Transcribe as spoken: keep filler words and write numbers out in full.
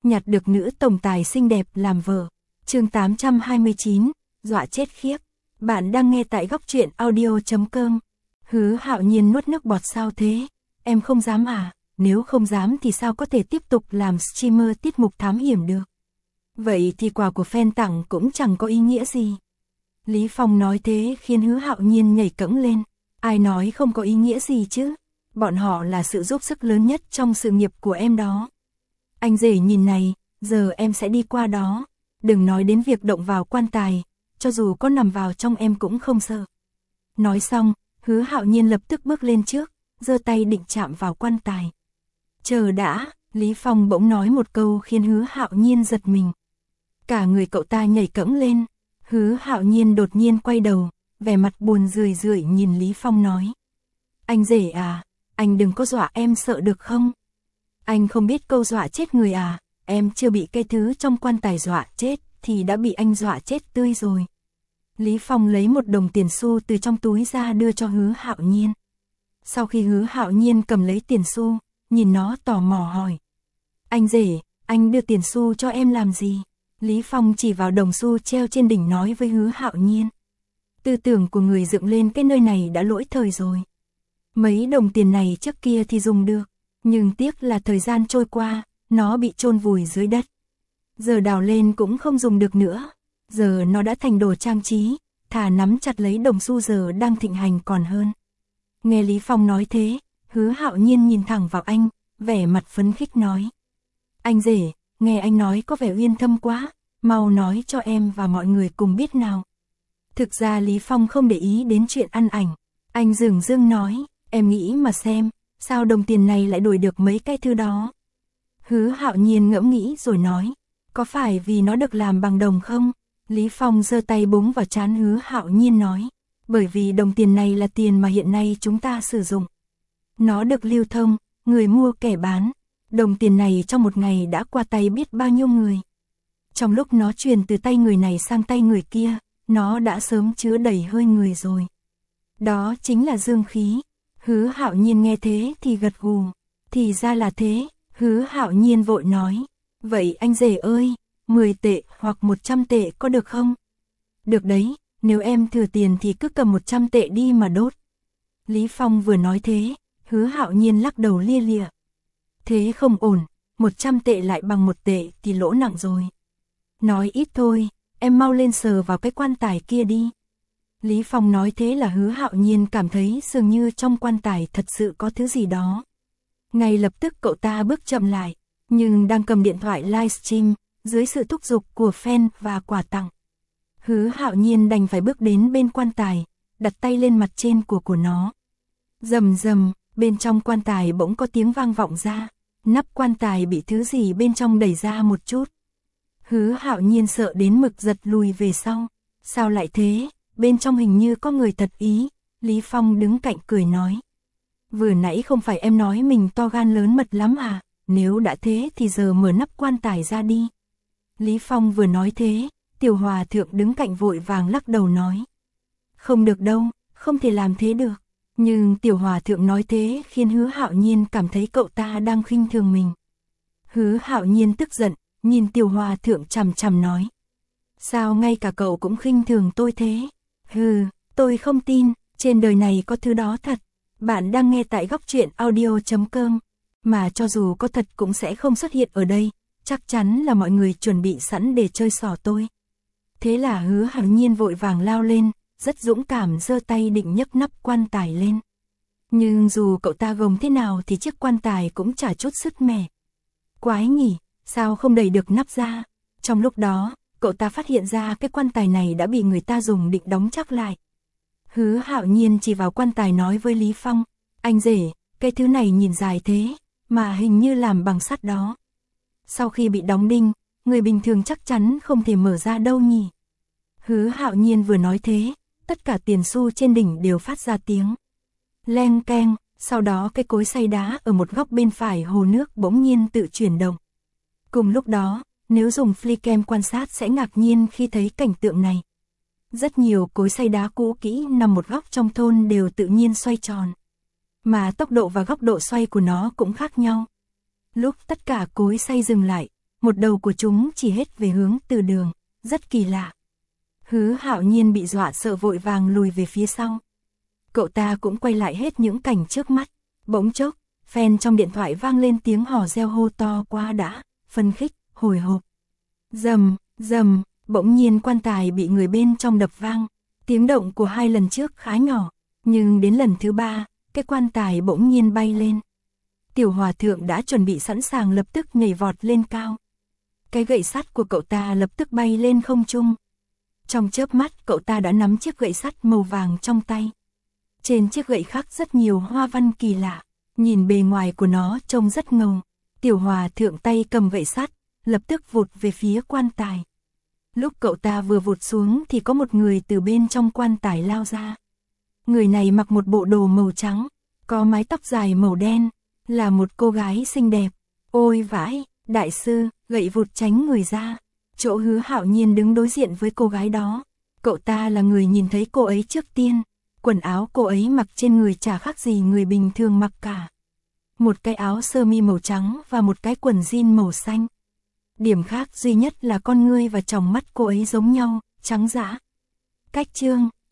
nhặt được nữ tổng tài xinh đẹp làm vợ. Chương tám trăm hai mươi chín, dọa chết khiếp. Bạn đang nghe tại góc truyện audio chấm com. Hứa Hạo Nhiên nuốt nước bọt. Sao thế? Em không dám à? Nếu không dám thì sao có thể tiếp tục làm streamer tiết mục thám hiểm được? Vậy thì quà của fan tặng cũng chẳng có ý nghĩa gì. Lý Phong nói thế khiến Hứa Hạo Nhiên nhảy cẫng lên. Ai nói không có ý nghĩa gì chứ? Bọn họ là sự giúp sức lớn nhất trong sự nghiệp của em đó. Anh rể nhìn này, giờ em sẽ đi qua đó. Đừng nói đến việc động vào quan tài, cho dù có nằm vào trong em cũng không sợ. Nói xong, Hứa Hạo Nhiên lập tức bước lên trước, giơ tay định chạm vào quan tài. Chờ đã, Lý Phong bỗng nói một câu khiến Hứa Hạo Nhiên giật mình. Cả người cậu ta nhảy cẫng lên. Hứa Hạo Nhiên đột nhiên quay đầu, vẻ mặt buồn rười rượi nhìn Lý Phong nói. Anh rể à, anh đừng có dọa em sợ được không? Anh không biết câu dọa chết người à, em chưa bị cái thứ trong quan tài dọa chết thì đã bị anh dọa chết tươi rồi. Lý Phong lấy một đồng tiền xu từ trong túi ra đưa cho Hứa Hạo Nhiên. Sau khi Hứa Hạo Nhiên cầm lấy tiền xu, nhìn nó tò mò hỏi. Anh rể, anh đưa tiền xu cho em làm gì? Lý Phong chỉ vào đồng xu treo trên đỉnh nói với Hứa Hạo Nhiên. Tư tưởng của người dựng lên cái nơi này đã lỗi thời rồi. Mấy đồng tiền này trước kia thì dùng được, nhưng tiếc là thời gian trôi qua, nó bị chôn vùi dưới đất. Giờ đào lên cũng không dùng được nữa. Giờ nó đã thành đồ trang trí, thà nắm chặt lấy đồng xu giờ đang thịnh hành còn hơn. Nghe Lý Phong nói thế, Hứa Hạo Nhiên nhìn thẳng vào anh, vẻ mặt phấn khích nói. Anh rể, nghe anh nói có vẻ uyên thâm quá, mau nói cho em và mọi người cùng biết nào. Thực ra Lý Phong không để ý đến chuyện ăn ảnh. Anh dửng dưng nói, em nghĩ mà xem, sao đồng tiền này lại đổi được mấy cái thứ đó. Hứa Hạo Nhiên ngẫm nghĩ rồi nói, có phải vì nó được làm bằng đồng không? Lý Phong giơ tay búng vào trán Hứa Hạo Nhiên nói, bởi vì đồng tiền này là tiền mà hiện nay chúng ta sử dụng. Nó được lưu thông, người mua kẻ bán. Đồng tiền này trong một ngày đã qua tay biết bao nhiêu người. Trong lúc nó truyền từ tay người này sang tay người kia, nó đã sớm chứa đầy hơi người rồi. Đó chính là dương khí. Hứa Hạo Nhiên nghe thế thì gật gù. Thì ra là thế, Hứa Hạo Nhiên vội nói. Vậy anh rể ơi, mười tệ hoặc một trăm tệ có được không? Được đấy, nếu em thừa tiền thì cứ cầm một trăm tệ đi mà đốt. Lý Phong vừa nói thế, Hứa Hạo Nhiên lắc đầu lia lịa. Thế không ổn, một trăm tệ lại bằng một tệ thì lỗ nặng rồi. Nói ít thôi, em mau lên sờ vào cái quan tài kia đi. Lý Phong nói thế là Hứa Hạo Nhiên cảm thấy dường như trong quan tài thật sự có thứ gì đó. Ngay lập tức cậu ta bước chậm lại, nhưng đang cầm điện thoại livestream, dưới sự thúc giục của fan và quà tặng. Hứa Hạo Nhiên đành phải bước đến bên quan tài, đặt tay lên mặt trên của của nó. Rầm rầm, bên trong quan tài bỗng có tiếng vang vọng ra, nắp quan tài bị thứ gì bên trong đẩy ra một chút. Hứa Hạo Nhiên sợ đến mực giật lùi về sau. Sao lại thế? Bên trong hình như có người thật ý. Lý Phong đứng cạnh cười nói. Vừa nãy không phải em nói mình to gan lớn mật lắm à? Nếu đã thế thì giờ mở nắp quan tài ra đi. Lý Phong vừa nói thế, Tiểu Hòa Thượng đứng cạnh vội vàng lắc đầu nói. Không được đâu, không thể làm thế được. Nhưng Tiểu Hòa Thượng nói thế khiến Hứa Hạo Nhiên cảm thấy cậu ta đang khinh thường mình. Hứa Hạo Nhiên tức giận, nhìn Tiểu Hòa Thượng chằm chằm nói. Sao ngay cả cậu cũng khinh thường tôi thế? Hừ, tôi không tin, trên đời này có thứ đó thật. Bạn đang nghe tại góc truyện audio chấm com. Mà cho dù có thật cũng sẽ không xuất hiện ở đây, chắc chắn là mọi người chuẩn bị sẵn để chơi xỏ tôi. Thế là Hứa Hạo Nhiên vội vàng lao lên, rất dũng cảm giơ tay định nhấc nắp quan tài lên. Nhưng dù cậu ta gồng thế nào thì chiếc quan tài cũng chả chút sức mẻ. Quái nhỉ, sao không đẩy được nắp ra? Trong lúc đó, cậu ta phát hiện ra cái quan tài này đã bị người ta dùng định đóng chắc lại. Hứa Hạo Nhiên chỉ vào quan tài nói với Lý Phong, anh rể, cái thứ này nhìn dài thế, mà hình như làm bằng sắt đó. Sau khi bị đóng đinh, người bình thường chắc chắn không thể mở ra đâu nhỉ. Hứa Hạo Nhiên vừa nói thế, tất cả tiền xu trên đỉnh đều phát ra tiếng leng keng, sau đó cái cối xay đá ở một góc bên phải hồ nước bỗng nhiên tự chuyển động. Cùng lúc đó, nếu dùng flycam quan sát sẽ ngạc nhiên khi thấy cảnh tượng này. Rất nhiều cối xay đá cũ kỹ nằm một góc trong thôn đều tự nhiên xoay tròn. Mà tốc độ và góc độ xoay của nó cũng khác nhau. Lúc tất cả cối xay dừng lại, một đầu của chúng chỉ hết về hướng từ đường, rất kỳ lạ. Hứa Hạo Nhiên bị dọa sợ vội vàng lùi về phía sau. Cậu ta cũng quay lại hết những cảnh trước mắt, bỗng chốc, phèn trong điện thoại vang lên tiếng hò reo hô to quá đã, phấn khích, hồi hộp. Rầm, rầm, bỗng nhiên quan tài bị người bên trong đập vang, tiếng động của hai lần trước khá nhỏ, nhưng đến lần thứ ba, cái quan tài bỗng nhiên bay lên. Tiểu hòa thượng đã chuẩn bị sẵn sàng lập tức nhảy vọt lên cao. Cái gậy sắt của cậu ta lập tức bay lên không trung. Trong chớp mắt cậu ta đã nắm chiếc gậy sắt màu vàng trong tay. Trên chiếc gậy khắc rất nhiều hoa văn kỳ lạ, nhìn bề ngoài của nó trông rất ngầu. Tiểu hòa thượng tay cầm gậy sắt, lập tức vụt về phía quan tài. Lúc cậu ta vừa vụt xuống thì có một người từ bên trong quan tài lao ra. Người này mặc một bộ đồ màu trắng, có mái tóc dài màu đen, là một cô gái xinh đẹp. Ôi vãi, đại sư, gậy vụt tránh người ra. Chỗ Hứa Hạo Nhiên đứng đối diện với cô gái đó. Cậu ta là người nhìn thấy cô ấy trước tiên. Quần áo cô ấy mặc trên người chả khác gì người bình thường mặc cả. Một cái áo sơ mi màu trắng và một cái quần jean màu xanh. Điểm khác duy nhất là con ngươi và tròng mắt cô ấy giống nhau, trắng dã. Cách chương